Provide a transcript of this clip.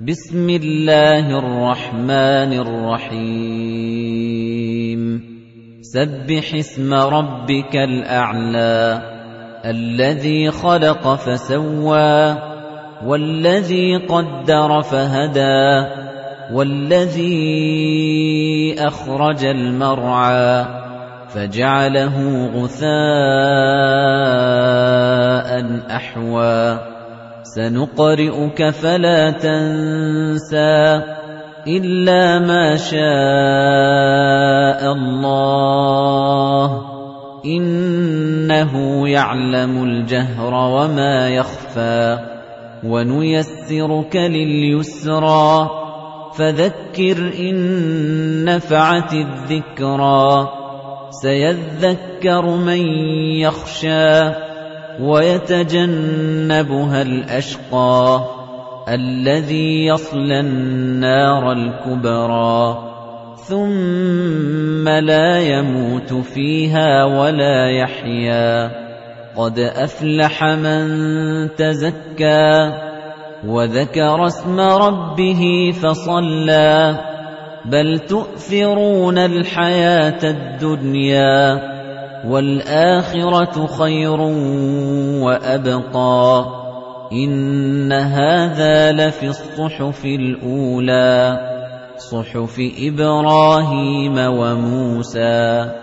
بسم الله الرحمن الرحيم سبح اسم ربك الأعلى الذي خلق فسوى والذي قدر فهدى والذي أخرج المرعى فجعله غثاء أحوى سنقرئك فلا تنسى إلا ما شاء الله إنه يعلم الجهر وما يخفى ونيسرك لليسرى فذكر إن نفعت الذكرى سيذكر من يخشى ويتجنبها الأشقى الذي يصلى النار الكبرى ثم لا يموت فيها ولا يحيا قد أفلح من تزكى وذكر اسم ربه فصلى بل تؤثرون الحياة الدنيا والآخرة خير وأبقى إن هذا لفي الصحف الأولى صحف إبراهيم وموسى